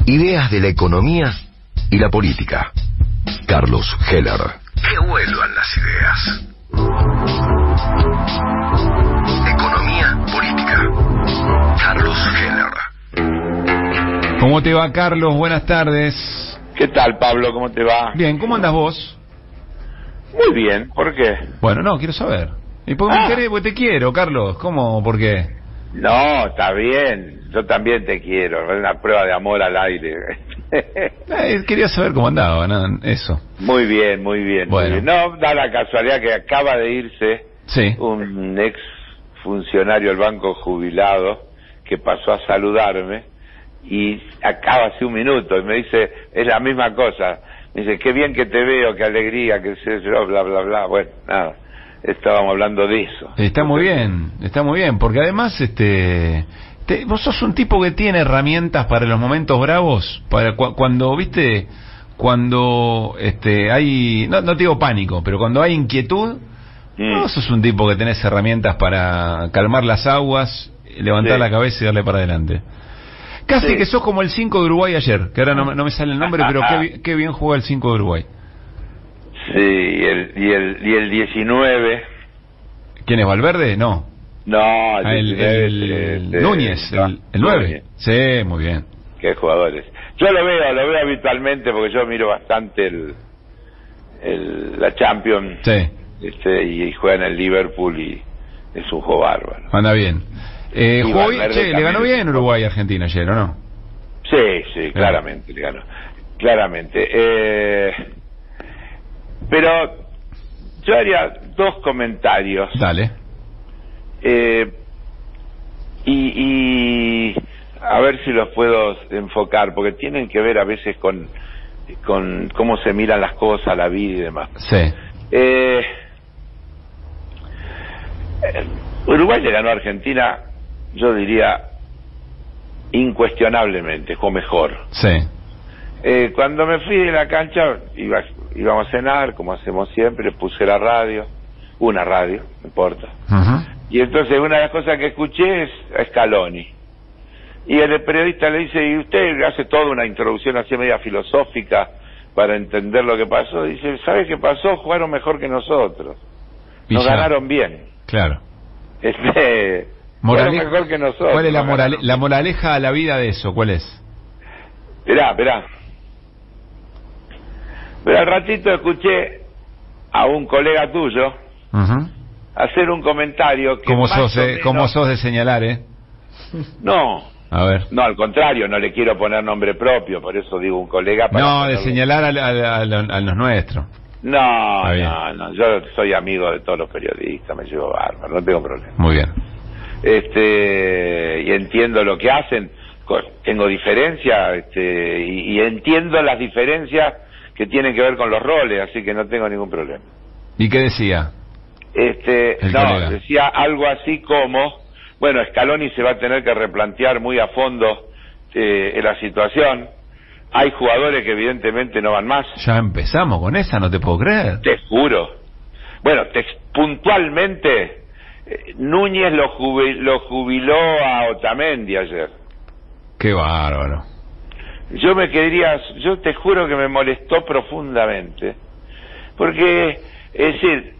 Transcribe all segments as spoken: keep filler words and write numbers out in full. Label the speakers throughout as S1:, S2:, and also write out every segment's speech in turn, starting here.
S1: Ideas de la economía y la política. Carlos Heller. Que vuelvan las ideas. Economía, política. Carlos Heller.
S2: ¿Cómo te va, Carlos? Buenas tardes.
S3: ¿Qué tal, Pablo? ¿Cómo te va?
S2: Bien, ¿cómo andas vos?
S3: Muy bien, ¿por qué?
S2: Bueno, no, quiero saber. ¿Y por qué
S3: Ah.
S2: me interesa? Porque te quiero, Carlos. ¿Cómo? ¿Por qué?
S3: No, está bien, yo también te quiero, es una prueba de amor al aire.
S2: Eh, quería saber cómo andaba, ¿no? Eso.
S3: Muy bien, muy bien,
S2: Bueno.
S3: muy bien. No, da la casualidad que acaba de irse
S2: Sí.
S3: un ex funcionario del banco jubilado que pasó a saludarme y acaba hace un minuto y me dice, es la misma cosa, me dice, qué bien que te veo, qué alegría, que sé yo, bla, bla, bla. Bueno, nada, estábamos hablando de eso.
S2: Está muy bien, está muy bien, porque además, este, te, vos sos un tipo que tiene herramientas para los momentos bravos, para cu cuando, viste, cuando, este, hay, no, no te digo pánico, pero cuando hay inquietud,
S3: Mm.
S2: vos sos un tipo que tenés herramientas para calmar las aguas, levantar
S3: Sí.
S2: la cabeza y darle para adelante. Casi
S3: Sí.
S2: que sos como el cinco de Uruguay ayer, que ahora no, no me sale el nombre, pero qué, bi- qué bien juega el cinco de Uruguay.
S3: Sí, y el, y el, y el diecinueve...
S2: ¿Quién es, Valverde? No.
S3: No,
S2: Ah, el,
S3: diecinueve,
S2: el-
S3: este,
S2: Núñez,
S3: no,
S2: el, el nueve.
S3: Núñez.
S2: Sí, muy bien.
S3: Qué jugadores. Yo lo veo, lo veo habitualmente porque yo miro bastante el, el la Champions,
S2: Sí,
S3: este, y, y juega en el Liverpool y es un juego bárbaro.
S2: anda bien. Eh,
S3: Y
S2: jugó bien,
S3: Valverde
S2: che, le
S3: también
S2: ganó
S3: es
S2: bien
S3: un-
S2: Uruguay a Argentina ayer, ¿o no?
S3: Sí, sí, claramente le ganó. Claramente. Eh, pero yo haría dos comentarios.
S2: Dale.
S3: Eh, y, y a ver si los puedo enfocar, porque tienen que ver a veces con, con cómo se miran las cosas, la vida y demás.
S2: Sí.
S3: Eh, eh, Uruguay le ganó a Argentina, yo diría, incuestionablemente, o mejor.
S2: Sí.
S3: Eh, cuando me fui de la cancha, iba, íbamos a cenar, como hacemos siempre, puse la radio, una radio, no importa.
S2: Ujú.
S3: Y entonces una de las cosas que escuché es a Scaloni. Y el periodista le dice, y usted hace toda una introducción así media filosófica para entender lo que pasó. Dice, ¿sabe qué pasó? Jugaron mejor que nosotros.
S2: Y
S3: Nos
S2: ya.
S3: ganaron bien.
S2: Claro.
S3: Este,
S2: Morale-
S3: jugaron mejor que nosotros.
S2: ¿Cuál es la,
S3: nos
S2: morale-
S3: ganaron.
S2: la moraleja a la vida de eso? ¿Cuál es?
S3: Esperá, esperá. Pero al ratito escuché a un colega tuyo
S2: Ujú.
S3: hacer un comentario que
S2: ¿Cómo
S3: más
S2: sos,
S3: o
S2: eh?
S3: menos-
S2: ¿Cómo sos de señalar, eh?
S3: No,
S2: A ver.
S3: no, al contrario, no le quiero poner nombre propio, por eso digo un colega para
S2: No, de
S3: ponerlo-
S2: señalar a, a- a- a- a los nuestros.
S3: No,
S2: Está bien.
S3: no, no, yo soy amigo de todos los periodistas, me llevo bárbaro, no tengo problema.
S2: Muy bien.
S3: Este, y entiendo lo que hacen, co- tengo diferencia, este, y, y entiendo las diferencias que tienen que ver con los roles, así que no tengo ningún problema.
S2: ¿Y qué decía?
S3: Este,
S2: El
S3: no,
S2: colega.
S3: decía algo así como, bueno, Scaloni se va a tener que replantear muy a fondo eh, en la situación. Hay jugadores que evidentemente no van más.
S2: Ya empezamos con esa, no te puedo creer.
S3: Te juro. Bueno, te, puntualmente, eh, Núñez lo, jubi- lo jubiló a Otamendi ayer.
S2: Qué bárbaro.
S3: Yo me quedaría, yo te juro que me molestó profundamente, porque, es decir,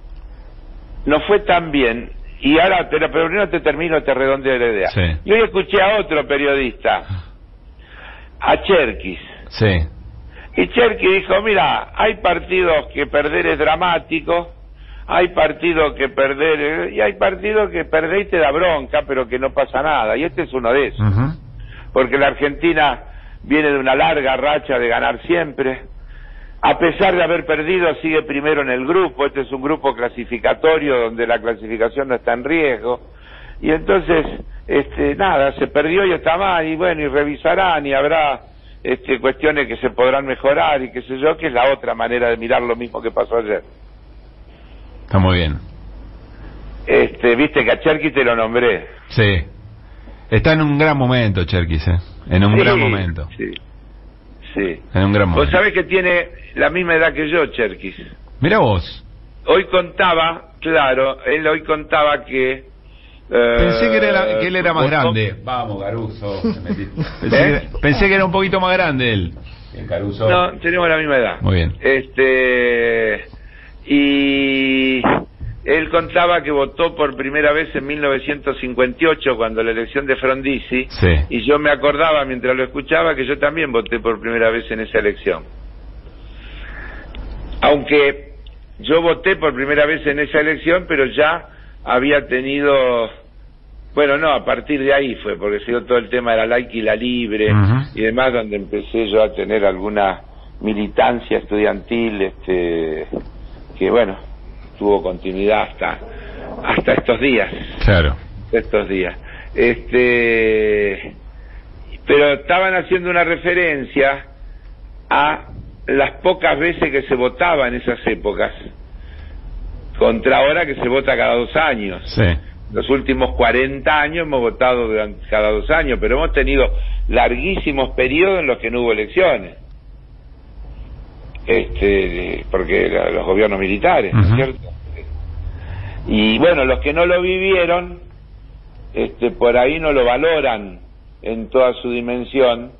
S3: no fue tan bien, y ahora, pero primero te termino, te redondeo la idea.
S2: Sí.
S3: Yo hoy escuché a otro periodista, a Cherkis,
S2: Sí.
S3: y Cherkis dijo, mira, hay partidos que perder es dramático, hay partidos que perder, es- y hay partidos que perder y te da bronca, pero que no pasa nada, y este es uno de esos.
S2: Ujú.
S3: Porque la Argentina viene de una larga racha de ganar siempre. A pesar de haber perdido, sigue primero en el grupo. Este es un grupo clasificatorio donde la clasificación no está en riesgo. Y entonces, este, nada, se perdió y está mal, y bueno, y revisarán, y habrá este, cuestiones que se podrán mejorar, y qué sé yo, que es la otra manera de mirar lo mismo que pasó ayer.
S2: Está muy bien.
S3: Este, viste que a Cherkis te lo nombré.
S2: Sí. Está en un gran momento, Cherkis, ¿eh? En un
S3: Sí,
S2: gran momento.
S3: Sí, sí.
S2: En un gran
S3: Vos
S2: momento.
S3: sabés que tiene la misma edad que yo, Cherkis.
S2: Mira vos.
S3: Hoy contaba, claro, él hoy contaba que Eh,
S2: Pensé que, era, que él era más grande. Vamos, Caruso. Pensé, ¿Eh? que era, pensé que era un poquito más grande él. El Caruso.
S3: No, tenemos la misma edad.
S2: Muy bien.
S3: Este y él contaba que votó por primera vez en mil novecientos cincuenta y ocho cuando la elección de Frondizi.
S2: Sí.
S3: Y yo me acordaba mientras lo escuchaba que yo también voté por primera vez en esa elección. Aunque yo voté por primera vez en esa elección, pero ya había tenido, bueno, no, a partir de ahí fue, porque se dio todo el tema de la laica y la libre, uh-huh. y demás, donde empecé yo a tener alguna militancia estudiantil, este, que bueno, tuvo continuidad hasta hasta estos días.
S2: Claro.
S3: Estos días. Este, pero estaban haciendo una referencia a las pocas veces que se votaba en esas épocas, contra ahora que se vota cada dos años.
S2: Sí.
S3: Los últimos cuarenta años hemos votado durante cada dos años, pero hemos tenido larguísimos periodos en los que no hubo elecciones. Este, porque los gobiernos militares, ¿no es cierto? Y bueno, los que no lo vivieron, este, por ahí no lo valoran en toda su dimensión,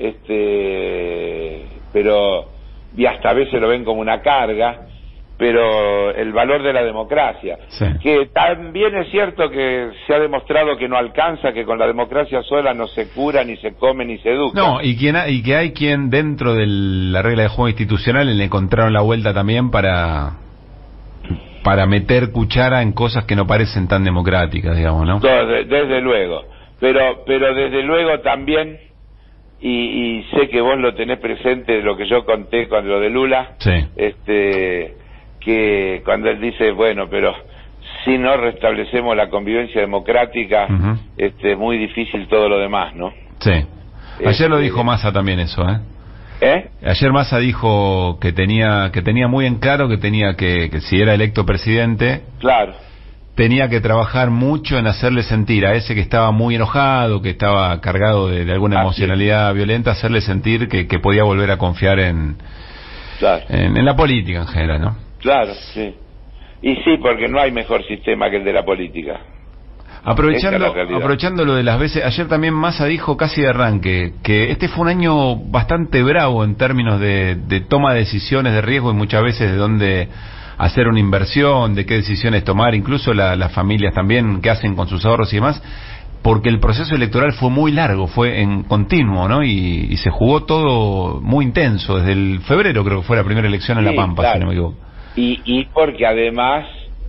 S3: este, pero y hasta a veces lo ven como una carga, pero el valor de la democracia, sí. que también es cierto que se ha demostrado que no alcanza, que con la democracia sola no se cura, ni se come, ni se educa.
S2: No, y, quien ha, y que hay quien dentro de la regla de juego institucional le encontraron la vuelta también para para meter cuchara en cosas que no parecen tan democráticas, digamos, ¿no?
S3: no de, desde luego, pero pero desde luego también, y, y sé que vos lo tenés presente de lo que yo conté con lo de Lula,
S2: sí.
S3: este que cuando él dice, bueno, pero si no restablecemos la convivencia democrática, uh-huh. este, es muy difícil todo lo demás, ¿no?
S2: Sí. Ayer este, lo dijo Massa también eso, ¿eh?
S3: ¿Eh?
S2: Ayer Massa dijo que tenía que tenía muy en claro que tenía que, que si era electo presidente,
S3: claro,
S2: tenía que trabajar mucho en hacerle sentir a ese que estaba muy enojado, que estaba cargado de, de alguna Así emocionalidad es. violenta, hacerle sentir que, que podía volver a confiar en,
S3: claro.
S2: en, en la política en general, ¿no?
S3: Claro, sí. Y sí, porque no hay mejor sistema que el de la política.
S2: Aprovechando, aprovechando lo de las veces, ayer también Massa dijo casi de arranque que este fue un año bastante bravo en términos de, de toma de decisiones de riesgo y muchas veces de dónde hacer una inversión, de qué decisiones tomar, incluso la, las familias también, qué hacen con sus ahorros y demás, porque el proceso electoral fue muy largo, fue en continuo, ¿no? Y, y se jugó todo muy intenso, desde el febrero creo que fue la primera elección en
S3: sí,
S2: La Pampa,
S3: claro.
S2: si no me equivoco.
S3: Y, y porque además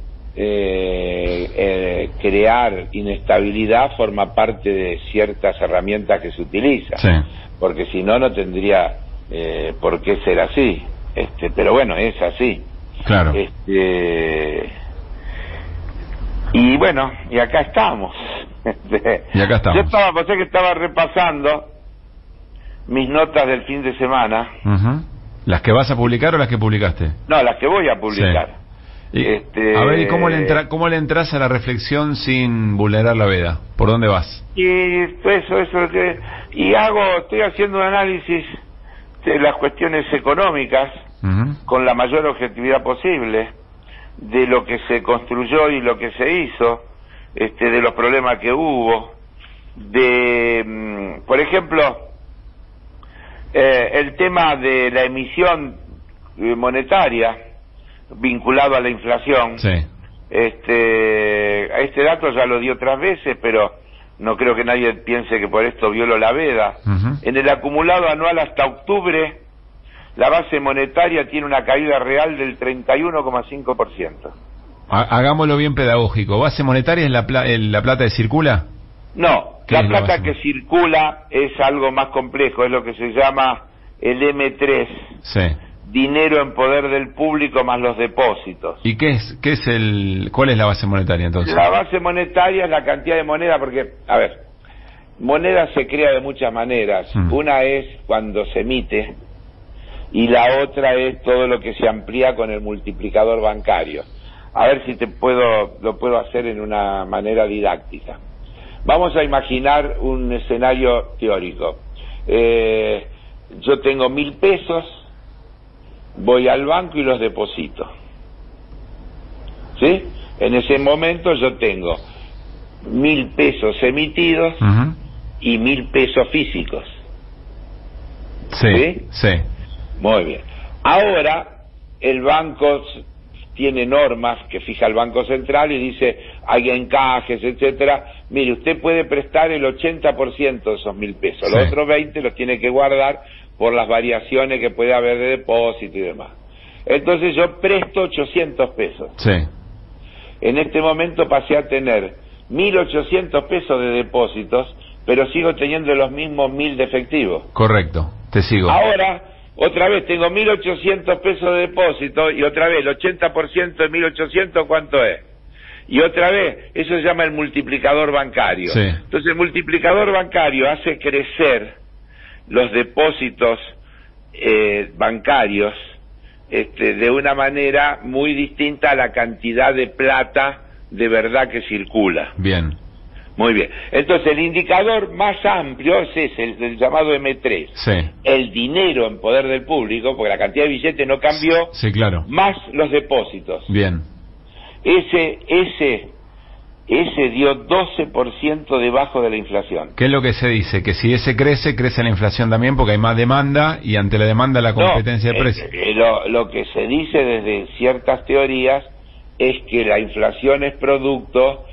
S3: eh, eh, crear inestabilidad forma parte de ciertas herramientas que se utilizan,
S2: sí.
S3: porque si no, no tendría eh, por qué ser así, este, pero bueno, es así.
S2: Claro.
S3: Este, y bueno, y acá estamos. Este,
S2: y acá estamos.
S3: Yo estaba, pensé que estaba repasando mis notas del fin de semana.
S2: Uh-huh. ¿Las que vas a publicar o las que publicaste?
S3: No, las que voy a publicar.
S2: Sí. Y,
S3: este...
S2: A ver, ¿y cómo le, entra, cómo le entras a la reflexión sin vulnerar la veda? ¿Por dónde vas?
S3: Y eso, eso que y hago, estoy haciendo un análisis de las cuestiones económicas uh-huh. con la mayor objetividad posible, de lo que se construyó y lo que se hizo, este, de los problemas que hubo, de, por ejemplo, eh, el tema de la emisión monetaria vinculado a la inflación.
S2: Sí.
S3: Este, este dato ya lo di otras veces, pero no creo que nadie piense que por esto violo la veda. Uh-huh. En el acumulado anual hasta octubre, la base monetaria tiene una caída real del treinta y uno coma cinco por ciento.
S2: Hagámoslo bien pedagógico. ¿Base monetaria es la, pla la plata que circula?
S3: No, la plata que circula es algo más complejo, es lo que se llama el eme tres.
S2: Sí.
S3: Dinero en poder del público más los depósitos.
S2: ¿Y qué es, qué es el, cuál es la base monetaria entonces?
S3: La base monetaria es la cantidad de moneda, porque, a ver, moneda se crea de muchas maneras. Mm. Una es cuando se emite y la otra es todo lo que se amplía con el multiplicador bancario. A ver si te puedo, lo puedo hacer en una manera didáctica. Vamos a imaginar un escenario teórico. Eh, yo tengo mil pesos, voy al banco y los deposito. ¿Sí? En ese momento yo tengo mil pesos emitidos
S2: uh-huh.
S3: y mil pesos físicos.
S2: Sí,
S3: ¿Sí?
S2: sí.
S3: Muy bien. Ahora, el banco tiene normas que fija el Banco Central y dice, hay encajes, etcétera. Mire, usted puede prestar el ochenta por ciento de esos mil pesos.
S2: Sí.
S3: Los otros veinte los tiene que guardar por las variaciones que puede haber de depósito y demás. Entonces yo presto ochocientos pesos.
S2: Sí.
S3: En este momento pasé a tener mil ochocientos pesos de depósitos, pero sigo teniendo los mismos mil de efectivo.
S2: Correcto, te sigo.
S3: Ahora, otra vez tengo mil ochocientos pesos de depósito y otra vez el ochenta por ciento de mil ochocientos, ¿cuánto es? Y otra vez, eso se llama el multiplicador bancario.
S2: Sí.
S3: Entonces el multiplicador bancario hace crecer los depósitos eh, bancarios este, de una manera muy distinta a la cantidad de plata de verdad que circula.
S2: Bien.
S3: Muy bien. Entonces el indicador más amplio es ese, el, el llamado eme tres.
S2: Sí.
S3: El dinero en poder del público, porque la cantidad de billetes no cambió,
S2: Sí, claro.
S3: más los depósitos.
S2: Bien.
S3: Ese, ese, ese dio doce por ciento debajo de la inflación.
S2: ¿Qué es lo que se dice? Que si ese crece, crece la inflación también porque hay más demanda y ante la demanda la competencia
S3: no,
S2: de precios.
S3: Eh, eh, lo, lo que se dice desde ciertas teorías es que la inflación es producto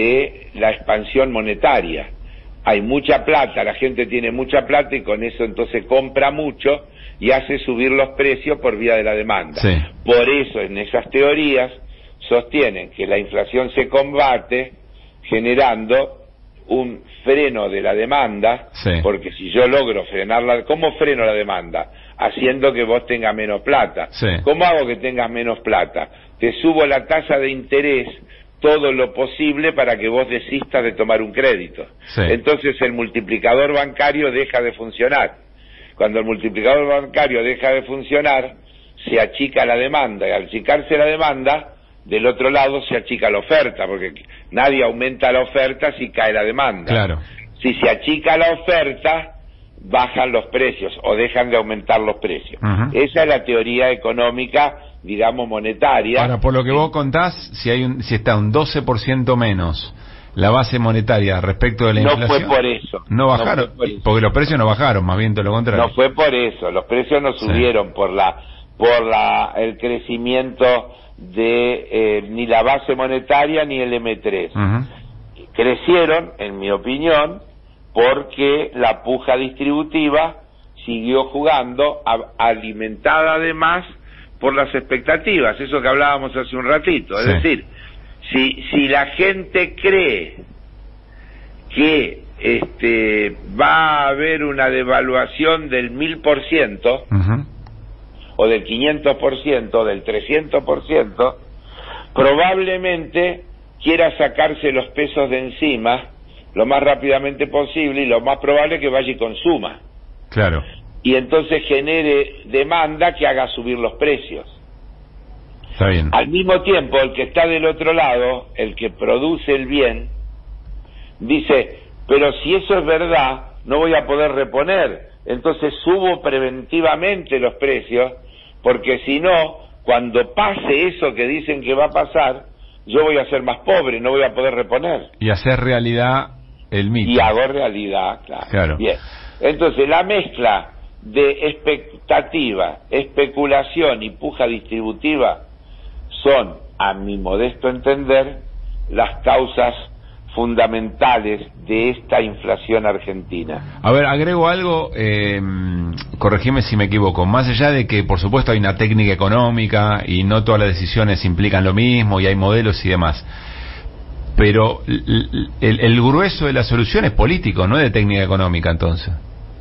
S3: de la expansión monetaria. Hay mucha plata, la gente tiene mucha plata y con eso entonces compra mucho y hace subir los precios por vía de la demanda.
S2: Sí.
S3: Por eso en esas teorías sostienen que la inflación se combate generando un freno de la demanda,
S2: sí.
S3: porque si yo logro frenarla, ¿cómo freno la demanda? Haciendo que vos tengas menos plata.
S2: Sí.
S3: ¿Cómo hago que tengas menos plata? Te subo la tasa de interés todo lo posible para que vos desistas de tomar un crédito.
S2: Sí.
S3: Entonces el multiplicador bancario deja de funcionar. Cuando el multiplicador bancario deja de funcionar, se achica la demanda, y al achicarse la demanda, del otro lado se achica la oferta, porque nadie aumenta la oferta si cae la demanda.
S2: Claro.
S3: Si se achica la oferta, bajan los precios o dejan de aumentar los precios.
S2: Uh-huh.
S3: Esa es la teoría económica, digamos, monetaria.
S2: Ahora, por lo que vos contás, si hay un, si está un doce por ciento menos la base monetaria respecto de la
S3: no
S2: inflación...
S3: No fue por eso.
S2: No bajaron,
S3: no fue por eso.
S2: Porque los precios no bajaron, más bien todo lo contrario.
S3: No fue por eso, los precios no subieron sí. por la por la el crecimiento de eh, ni la base monetaria ni el eme tres.
S2: Uh-huh.
S3: Crecieron, en mi opinión, porque la puja distributiva siguió jugando, a, alimentada además por las expectativas, eso que hablábamos hace un ratito, es
S2: sí.
S3: decir, si si la gente cree que este va a haber una devaluación del mil por ciento
S2: uh-huh.
S3: o del quinientos por ciento, del trescientos por ciento, probablemente quiera sacarse los pesos de encima lo más rápidamente posible y lo más probable es que vaya y consuma.
S2: Claro.
S3: Y entonces genere demanda que haga subir los precios.
S2: Está bien.
S3: Al mismo tiempo, el que está del otro lado, el que produce el bien, dice, pero si eso es verdad, no voy a poder reponer, entonces subo preventivamente los precios, porque si no, cuando pase eso que dicen que va a pasar, yo voy a ser más pobre, no voy a poder reponer.
S2: Y hacer realidad el mito.
S3: Y hago realidad, claro.
S2: Claro.
S3: Bien. Entonces, la mezcla de expectativa, especulación y puja distributiva son, a mi modesto entender, las causas fundamentales de esta inflación argentina.
S2: A ver, agrego algo, eh, corregime si me equivoco, más allá de que por supuesto hay una técnica económica y no todas las decisiones implican lo mismo y hay modelos y demás, pero el, el, el grueso de la solución es político, no es de técnica económica entonces.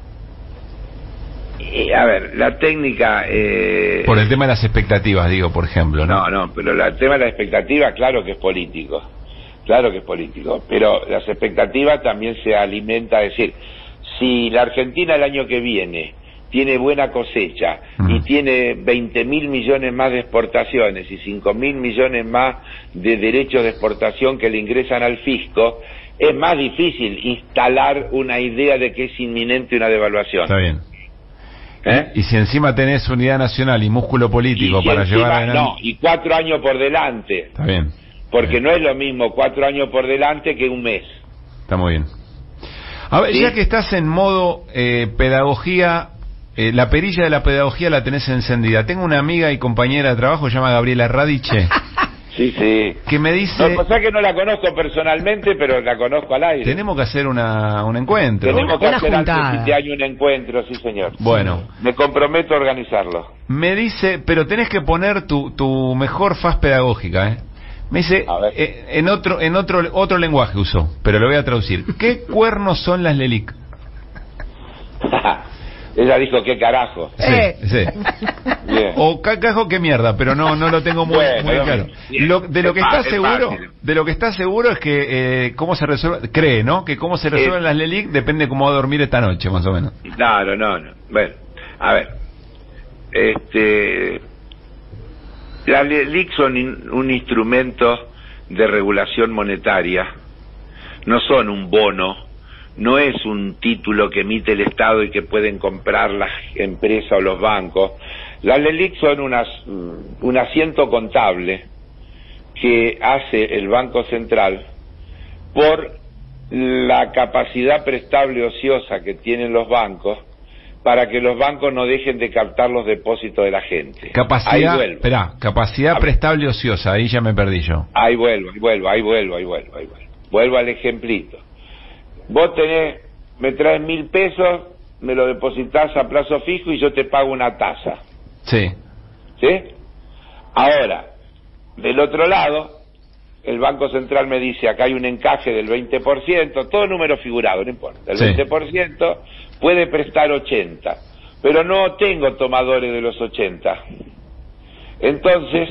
S3: Eh, a ver, la técnica... Eh...
S2: Por el tema de las expectativas, digo, por ejemplo, ¿no?
S3: No, no, pero el tema de la expectativa, claro que es político. Claro que es político, pero las expectativas también se alimenta, es decir, si la Argentina el año que viene tiene buena cosecha mm. y tiene veinte mil millones más de exportaciones y cinco mil millones más de derechos de exportación que le ingresan al fisco, es más difícil instalar una idea de que es inminente una devaluación.
S2: Está bien.
S3: ¿Eh?
S2: Y, y si encima tenés unidad nacional y músculo político
S3: y si
S2: para
S3: encima,
S2: llevar adelante...
S3: No, y cuatro años por delante.
S2: Está bien.
S3: porque no es lo mismo cuatro años por delante que un mes.
S2: Está muy bien. A ver, ¿sí? Ya que estás en modo eh, pedagogía, eh, la perilla de la pedagogía la tenés encendida. Tengo una amiga y compañera de trabajo, se llama Gabriela Radiche.
S3: Sí, sí.
S2: Que me dice...
S3: No, cosa que no la conozco personalmente, pero la conozco al aire.
S2: Tenemos que hacer una, un encuentro.
S3: Tenemos que hacer antes de fin de año un encuentro, sí señor.
S2: Bueno.
S3: Me comprometo a organizarlo.
S2: Me dice, pero tenés que poner tu, tu mejor faz pedagógica, ¿eh? Me dice, eh, en otro en otro otro lenguaje usó, pero lo voy a traducir. ¿Qué cuernos son las Lelic?
S3: Ella dijo, ¿qué carajo?
S2: Sí, eh. sí. Bien. O carajo, qué mierda, pero no no lo tengo muy, bueno, muy claro. Lo, de lo que está seguro, de lo que está seguro es que eh, cómo se resuelve, cree, ¿no? Que cómo se resuelven eh. las Lelic depende de cómo va a dormir esta noche, más o menos.
S3: Claro, no, no. Bueno, a ver. Este... Las Lelic son in, un instrumento de regulación monetaria, no son un bono, no es un título que emite el Estado y que pueden comprar las empresas o los bancos. Las Lelic son unas, un asiento contable que hace el Banco Central por la capacidad prestable ociosa que tienen los bancos, para que los bancos no dejen de captar los depósitos de la gente.
S2: Capacidad, espera, capacidad prestable ociosa, ahí ya me perdí yo.
S3: Ahí vuelvo, ahí vuelvo, ahí vuelvo, ahí vuelvo, ahí vuelvo. Vuelvo al ejemplito. Vos tenés, me traes mil pesos, me lo depositas a plazo fijo y yo te pago una tasa.
S2: Sí.
S3: ¿Sí? Ahora, del otro lado, el Banco Central me dice, acá hay un encaje del veinte por ciento, todo número figurado, no importa, el sí. veinte por ciento puede prestar ochenta, pero no tengo tomadores de los ochenta. Entonces,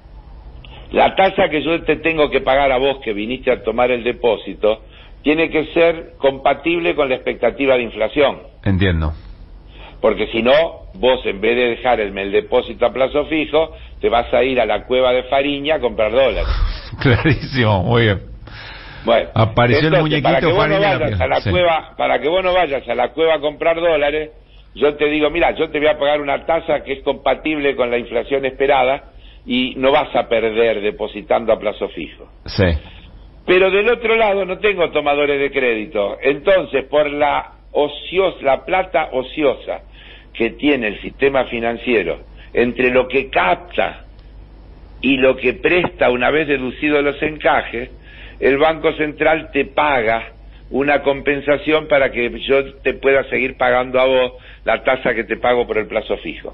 S3: la tasa que yo te tengo que pagar a vos que viniste a tomar el depósito, tiene que ser compatible con la expectativa de inflación.
S2: Entiendo.
S3: Porque si no, vos en vez de dejar el, el depósito a plazo fijo, te vas a ir a la cueva de Fariña a comprar dólares.
S2: Clarísimo, muy bien.
S3: Bueno,
S2: apareció
S3: entonces,
S2: el muñequito
S3: para que vos no vayas
S2: rápido.
S3: a la
S2: sí.
S3: cueva, para que vos no vayas a la cueva a comprar dólares, yo te digo, mira, yo te voy a pagar una tasa que es compatible con la inflación esperada y no vas a perder depositando a plazo fijo.
S2: Sí.
S3: Pero del otro lado no tengo tomadores de crédito, entonces por la ociosa, la plata ociosa que tiene el sistema financiero entre lo que capta y lo que presta una vez deducidos los encajes, el Banco Central te paga una compensación para que yo te pueda seguir pagando a vos la tasa que te pago por el plazo fijo.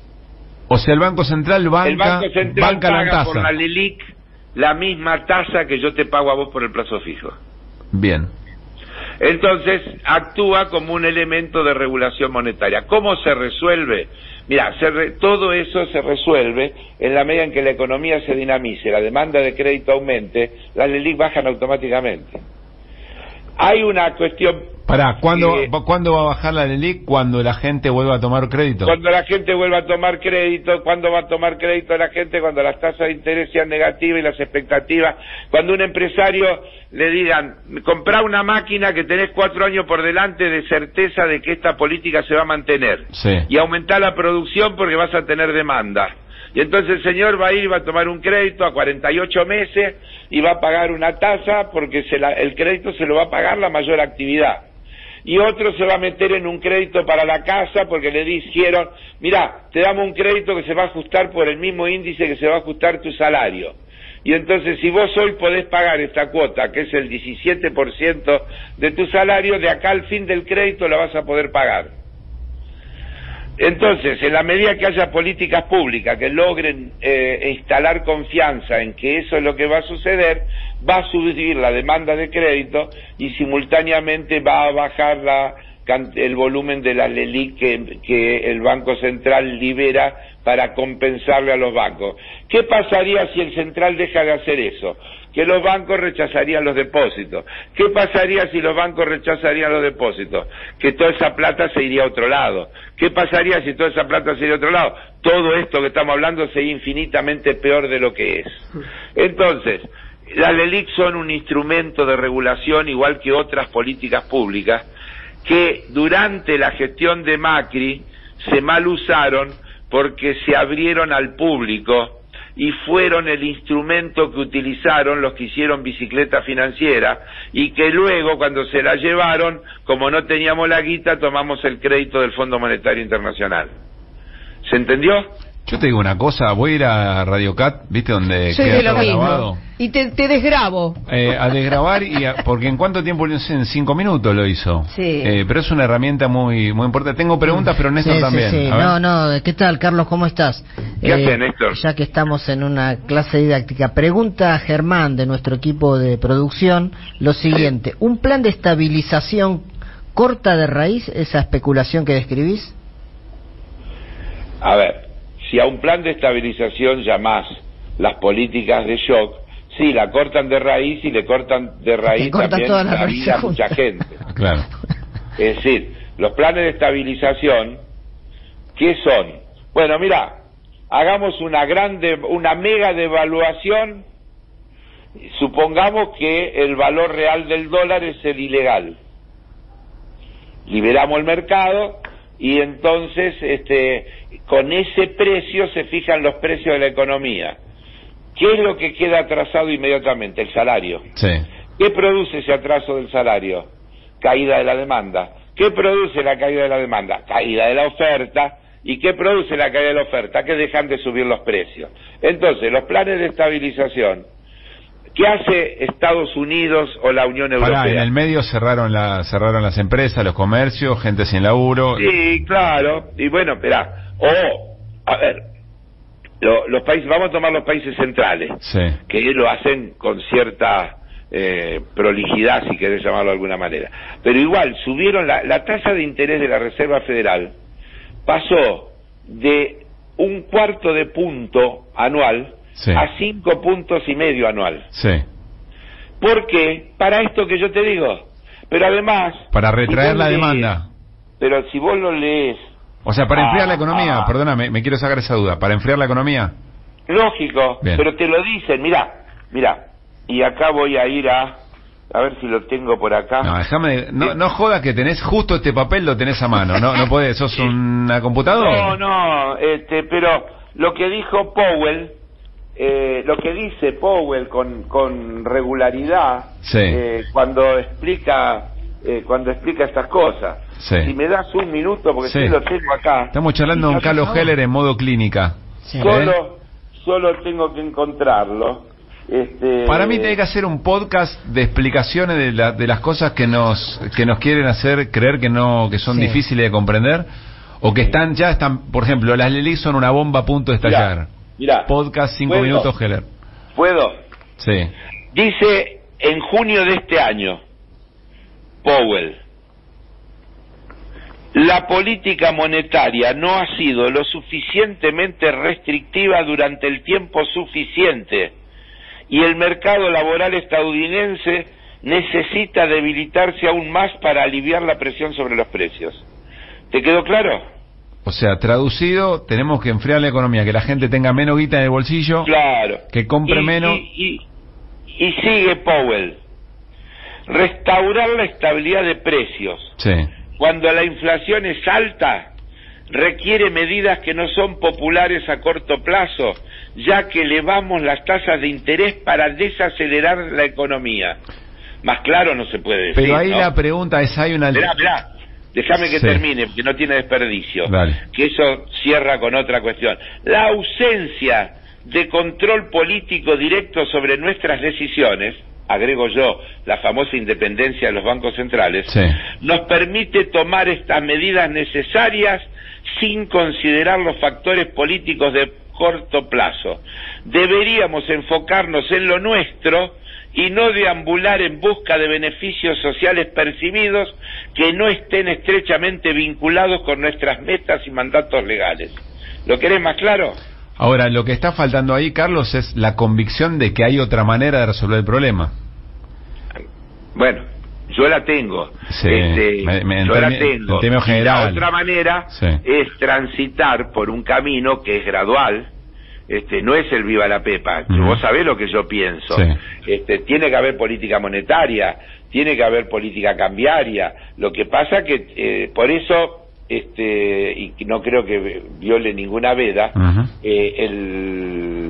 S2: O sea, el Banco Central banca,
S3: el Banco Central
S2: banca
S3: paga
S2: la tasa.
S3: por la Lelic la misma tasa que yo te pago a vos por el plazo fijo.
S2: Bien.
S3: Entonces, actúa como un elemento de regulación monetaria. ¿Cómo se resuelve? Mira, se re, todo eso se resuelve en la medida en que la economía se dinamice, la demanda de crédito aumente, las Lelic bajan automáticamente. Hay una cuestión...
S2: Pará, ¿cuándo, que, ¿cuándo va a bajar la Lelic? Cuando la gente vuelva a tomar crédito.
S3: Cuando la gente vuelva a tomar crédito. ¿Cuándo va a tomar crédito la gente? Cuando las tasas de interés sean negativas y las expectativas. Cuando un empresario le digan, comprá una máquina que tenés cuatro años por delante de certeza de que esta política se va a mantener.
S2: Sí.
S3: Y aumentar la producción porque vas a tener demanda. Y entonces el señor va a ir y va a tomar un crédito a cuarenta y ocho meses y va a pagar una tasa porque se la, el crédito se lo va a pagar la mayor actividad. Y otro se va a meter en un crédito para la casa porque le dijeron, mira, te damos un crédito que se va a ajustar por el mismo índice que se va a ajustar tu salario. Y entonces si vos hoy podés pagar esta cuota, que es el diecisiete por ciento de tu salario, de acá al fin del crédito la vas a poder pagar. Entonces, en la medida que haya políticas públicas que logren eh, instalar confianza en que eso es lo que va a suceder, va a subir la demanda de crédito y simultáneamente va a bajar la, el volumen de la Lelic que, que el Banco Central libera para compensarle a los bancos. ¿Qué pasaría si el Central deja de hacer eso? Que los bancos rechazarían los depósitos. ¿Qué pasaría si los bancos rechazarían los depósitos? Que toda esa plata se iría a otro lado. ¿Qué pasaría si toda esa plata se iría a otro lado? Todo esto que estamos hablando sería infinitamente peor de lo que es. Entonces, las Lelic son un instrumento de regulación igual que otras políticas públicas que durante la gestión de Macri se mal usaron porque se abrieron al público y fueron el instrumento que utilizaron los que hicieron bicicleta financiera y que luego cuando se la llevaron, como no teníamos la guita, tomamos el crédito del Fondo Monetario Internacional. ¿Se entendió?
S2: Yo te digo una cosa, voy a ir a Radio Cat, ¿viste? Donde
S4: Soy
S2: queda
S4: de lo
S2: todo
S4: mismo.
S2: grabado.
S4: Y te, te desgrabo.
S2: Eh, a desgrabar, y a, porque en cuánto tiempo lo hizo, en cinco minutos lo hizo.
S4: Sí.
S2: Eh, pero es una herramienta muy muy importante. Tengo preguntas, pero Néstor
S5: Sí,
S2: también.
S5: sí, sí.
S2: A ver.
S5: No, no, ¿qué tal, Carlos? ¿Cómo estás?
S3: ¿Qué hace, Néstor?
S5: Ya que estamos en una clase didáctica, pregunta a Germán de nuestro equipo de producción lo siguiente: ¿un plan de estabilización corta de raíz esa especulación que describís?
S3: A ver, si a un plan de estabilización llamás las políticas de shock, sí, la cortan de raíz y le cortan de raíz
S5: cortan
S3: también
S5: toda la
S3: la
S5: raíz
S3: vida a
S5: junta.
S3: mucha gente.
S2: Claro.
S3: Es decir, los planes de estabilización, ¿qué son? Bueno, mira, hagamos una grande, una mega devaluación, supongamos que el valor real del dólar es el ilegal. Liberamos el mercado y entonces este con ese precio se fijan los precios de la economía. ¿Qué es lo que queda atrasado inmediatamente? El salario.
S2: Sí.
S3: ¿Qué produce ese atraso del salario? Caída de la demanda. ¿Qué produce la caída de la demanda? Caída de la oferta. ¿Y qué produce la caída de la oferta? Que dejan de subir los precios. Entonces, los planes de estabilización, ¿qué hace Estados Unidos o la Unión Europea?
S2: Pará, en el medio cerraron la, cerraron las empresas, los comercios, gente sin laburo.
S3: Sí, claro. Y bueno, espera. O, a ver, lo, los países, vamos a tomar los países centrales,
S2: Sí.
S3: que lo hacen con cierta eh, prolijidad, si querés llamarlo de alguna manera. Pero igual, subieron la, la tasa de interés de la Reserva Federal, pasó de un cuarto de punto anual
S2: Sí.
S3: a cinco puntos y medio anual.
S2: Sí.
S3: ¿Por qué? Para esto que yo te digo. Pero además...
S2: Para retraer
S3: si
S2: la
S3: vos lees-
S2: demanda.
S3: Pero si vos lo lees...
S2: O sea, para enfriar
S3: Ah,
S2: la economía,
S3: ah.
S2: perdóname, me quiero sacar esa duda. Para enfriar la economía.
S3: Lógico,
S2: Bien.
S3: pero te lo dicen, mirá, mirá, y acá voy a ir a, a ver si lo tengo por acá.
S2: No, déjame, no, no jodas que tenés justo este papel, lo tenés a mano. No, no podés, sos una computadora.
S3: No, no, este, pero lo que dijo Powell, eh, lo que dice Powell con, con regularidad,
S2: Sí.
S3: eh, cuando explica, eh, cuando explica estas cosas.
S2: Sí.
S3: Si me das un minuto, porque
S2: Sí.
S3: sí lo tengo acá.
S2: Estamos charlando
S3: Y
S2: con
S3: yo
S2: Carlos Heller en modo clínica.
S5: Sí.
S3: Solo, solo tengo que encontrarlo. Este...
S2: Para mí tiene que hacer un podcast de explicaciones de, la, de las cosas que nos que nos quieren hacer creer que no que son
S5: Sí.
S2: difíciles de comprender o que están ya están, por ejemplo, las Lelí son una bomba a punto de estallar.
S3: Mirá,
S2: Podcast cinco
S3: ¿puedo?
S2: minutos Heller.
S3: ¿Puedo?
S2: Sí.
S3: Dice en junio de este año, Powell, la política monetaria no ha sido lo suficientemente restrictiva durante el tiempo suficiente y el mercado laboral estadounidense necesita debilitarse aún más para aliviar la presión sobre los precios. ¿Te quedó claro?
S2: O sea, traducido, tenemos que enfriar la economía, que la gente tenga menos guita en el bolsillo,
S3: Claro.
S2: que compre
S3: Y-
S2: menos.
S3: Y, y, y sigue Powell. Restaurar la estabilidad de precios.
S2: Sí.
S3: Cuando la inflación es alta, requiere medidas que no son populares a corto plazo, ya que elevamos las tasas de interés para desacelerar la economía. Más claro no se puede decir,
S2: Pero ahí
S3: ¿no?
S2: la pregunta es, hay una...
S3: Mirá, mirá, déjame que
S2: Sí.
S3: termine, porque no tiene desperdicio.
S2: Dale.
S3: Que eso cierra con otra cuestión. La ausencia de control político directo sobre nuestras decisiones, agrego yo, la famosa independencia de los bancos centrales,
S2: Sí.
S3: nos permite tomar estas medidas necesarias sin considerar los factores políticos de corto plazo. Deberíamos enfocarnos en lo nuestro y no deambular en busca de beneficios sociales percibidos que no estén estrechamente vinculados con nuestras metas y mandatos legales. ¿Lo querés más claro?
S2: Ahora, lo que está faltando ahí, Carlos, es la convicción de que hay otra manera de resolver el problema.
S3: Bueno, yo la tengo.
S2: Sí,
S3: Este,
S2: me- me- en
S3: yo la
S2: termi-
S3: tengo.
S2: en términos
S3: Y la
S2: generales.
S3: otra manera
S2: Sí.
S3: es transitar por un camino que es gradual. Este, no es el viva la pepa.
S2: Ujú.
S3: Vos sabés lo que yo pienso.
S2: Sí.
S3: Este, tiene que haber política monetaria, tiene que haber política cambiaria. Lo que pasa que eh, por eso, este, y no creo que viole ninguna veda,
S2: Ujú.
S3: eh, el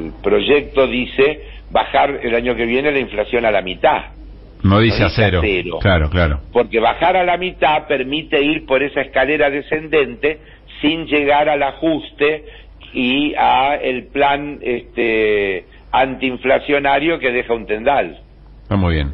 S3: el proyecto dice bajar el año que viene la inflación a la mitad.
S2: No dice,
S3: no
S2: a,
S3: dice
S2: cero.
S3: a cero.
S2: Claro, claro.
S3: Porque bajar a la mitad permite ir por esa escalera descendente sin llegar al ajuste y a el plan este antiinflacionario que deja un tendal.
S2: Está muy bien.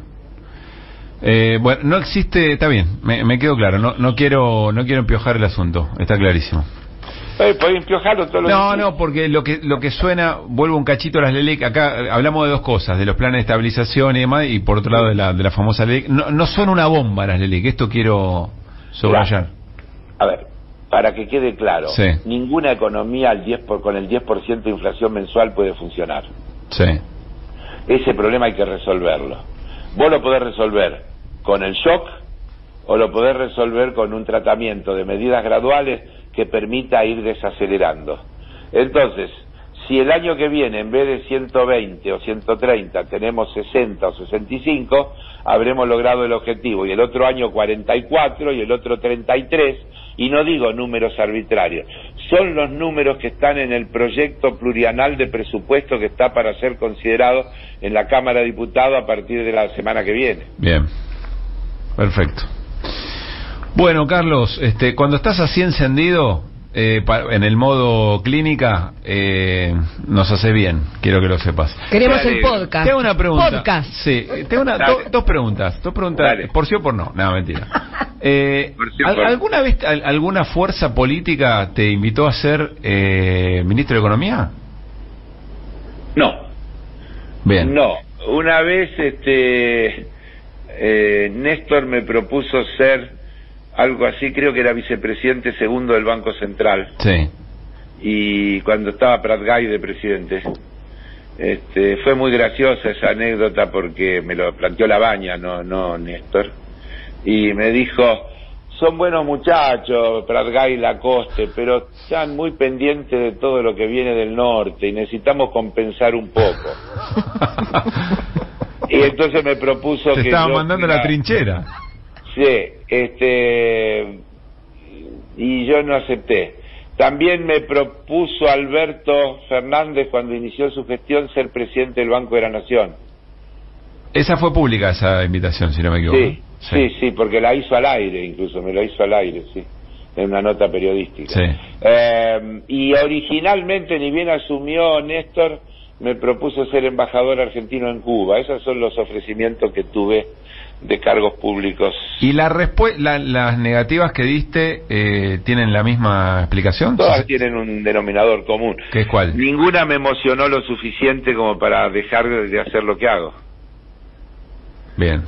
S2: Eh, bueno, no existe, está bien, me, me quedo claro, no, no quiero no quiero empiojar el asunto, está clarísimo.
S3: Eh, ¿Podés empiojarlo todo lo
S2: No,
S3: que
S2: no, porque lo que lo que suena, vuelvo un cachito a las LELEC, acá hablamos de dos cosas, de los planes de estabilización y demás, y por otro lado de la, de la famosa LELEC, no, no suena una bomba las LELEC, esto quiero subrayar.
S3: A ver, para que quede claro,
S2: sí.
S3: ninguna economía al diez por, con el diez por ciento de inflación mensual puede funcionar.
S2: Sí.
S3: Ese problema hay que resolverlo. Vos lo podés resolver con el shock o lo podés resolver con un tratamiento de medidas graduales que permita ir desacelerando. Entonces, si el año que viene en vez de ciento veinte o ciento treinta tenemos sesenta o sesenta y cinco, habremos logrado el objetivo, y el otro año cuarenta y cuatro y el otro treinta y tres, y no digo números arbitrarios, son los números que están en el proyecto plurianual de presupuesto que está para ser considerado en la Cámara de Diputados a partir de la semana que viene.
S2: Bien, perfecto. Bueno, Carlos, este, cuando estás así encendido, eh, pa, en el modo clínica, eh, nos hace bien, quiero que lo sepas.
S5: Queremos el podcast.
S2: Tengo una pregunta.
S5: Podcast.
S2: Sí, tengo una, do, dos preguntas. Dos preguntas. Dale. ¿Por sí o por no? No, mentira. Eh, sí ¿al, por... ¿Alguna vez al, alguna fuerza política te invitó a ser eh, ministro de Economía?
S3: No.
S2: Bien.
S3: No. Una vez, este, eh, Néstor me propuso ser algo así, creo que era vicepresidente segundo del Banco Central.
S2: Sí.
S3: Y cuando estaba Pratgay de presidente, este, fue muy graciosa esa anécdota porque me lo planteó Labaña, no, no Néstor, y me dijo: son buenos muchachos, Pratgay y Lacoste, pero están muy pendientes de todo lo que viene del norte y necesitamos compensar un poco. Y entonces me propuso
S2: Te
S3: que
S2: estaba
S3: yo
S2: mandando
S3: fuera...
S2: la trinchera.
S3: Sí, este, y yo no acepté. También me propuso Alberto Fernández, cuando inició su gestión, ser presidente del Banco de la Nación.
S2: Esa fue pública, esa invitación, si no me equivoco.
S3: Sí, sí, sí, sí, porque la hizo al aire, incluso me lo hizo al aire, sí, en una nota periodística.
S2: Sí.
S3: Eh, y originalmente, ni bien asumió Néstor, me propuso ser embajador argentino en Cuba. Esos son los ofrecimientos que tuve de cargos públicos.
S2: ¿Y la la, las negativas que diste eh, tienen la misma explicación?
S3: Todas
S2: ¿Sí?
S3: Tienen un denominador común.
S2: ¿Qué es cuál?
S3: Ninguna me emocionó lo suficiente como para dejar de hacer lo que hago.
S2: Bien.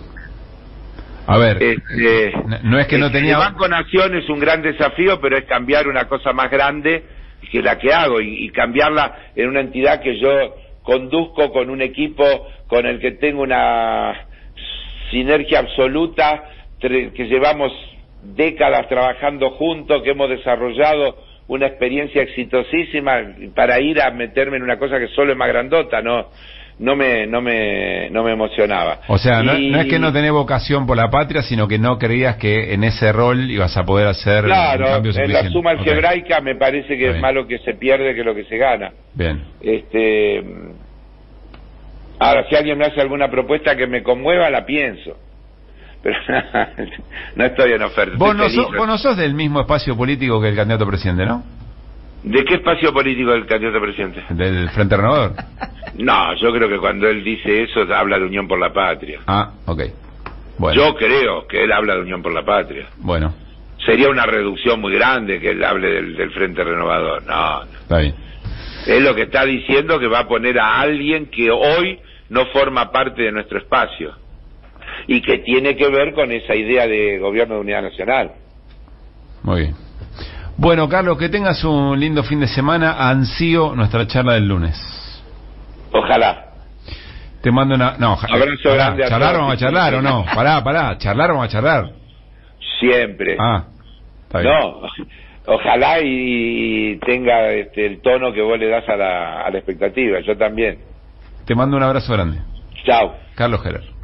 S2: A ver,
S3: este,
S2: no es que no tenía...
S3: El Banco Nación es un gran desafío, pero es cambiar una cosa más grande que la que hago, y, y cambiarla en una entidad que yo conduzco con un equipo con el que tengo una sinergia absoluta, que llevamos décadas trabajando juntos, que hemos desarrollado una experiencia exitosísima para ir a meterme en una cosa que solo es más grandota, no no me no me no me emocionaba.
S2: O sea, no,
S3: y...
S2: no es que no tenés vocación por la patria, sino que no creías que en ese rol ibas a poder hacer
S3: claro,
S2: un cambio suficiente.
S3: En la suma algebraica
S2: okay.
S3: Me parece que es más lo que se pierde que lo que se gana.
S2: Bien.
S3: Este, ahora, si alguien me hace alguna propuesta que me conmueva, la pienso. Pero no estoy en oferta.
S2: Vos no, sos, vos no sos del mismo espacio político que el candidato a presidente, ¿no?
S3: ¿De qué espacio político del candidato a presidente?
S2: ¿Del Frente Renovador?
S3: No, yo creo que cuando él dice eso habla de Unión por la Patria.
S2: Ah, ok. Bueno.
S3: Yo creo que él habla de Unión por la Patria.
S2: Bueno.
S3: Sería una reducción muy grande que él hable del, del Frente Renovador. No, no.
S2: Está bien.
S3: Es lo que está diciendo, que va a poner a alguien que hoy no forma parte de nuestro espacio y que tiene que ver con esa idea de gobierno de unidad nacional.
S2: Muy bien. Bueno, Carlos, que tengas un lindo fin de semana. Ansío nuestra charla del lunes.
S3: Ojalá.
S2: Te mando una... No,
S3: abrazo
S2: pará,
S3: grande a
S2: ¿charlar vamos a charlar o no? Pará, pará, ¿charlar vamos a charlar?
S3: Siempre.
S2: Ah, está bien.
S3: No, ojalá y tenga este, el tono que vos le das a la, a la expectativa. Yo también.
S2: Te mando un abrazo grande.
S3: Chao.
S2: Carlos Heller.